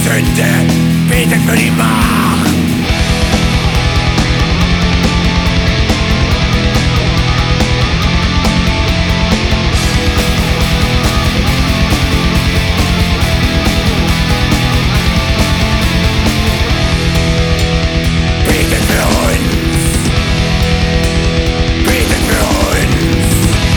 Sünde, betet für die Macht. Betet für uns. Betet für uns.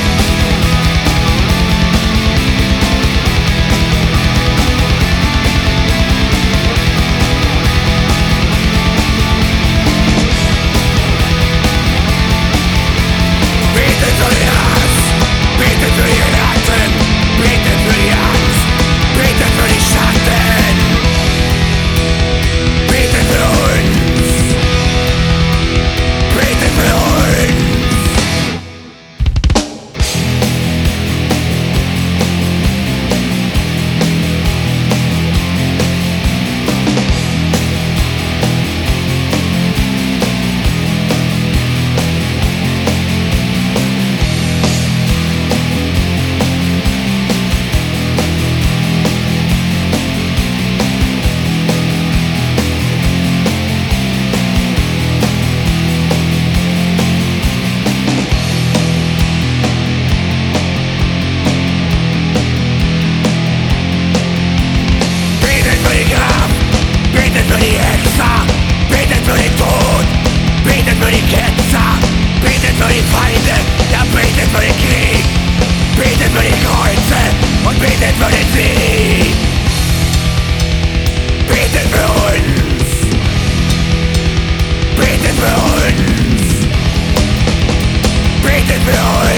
Betet für den Hass, betet für die Ratten, betet für die Angst, betet für die Schatten. Betet für uns, betet für uns. Betet für die Kraft, betet für die Hexer, betet für den Tod, betet für die Ketzer, betet für die Feinde, ja betet für den Krieg, betet für die Kreuze und betet für den Sieg. Betet für uns, betet für uns, betet für uns.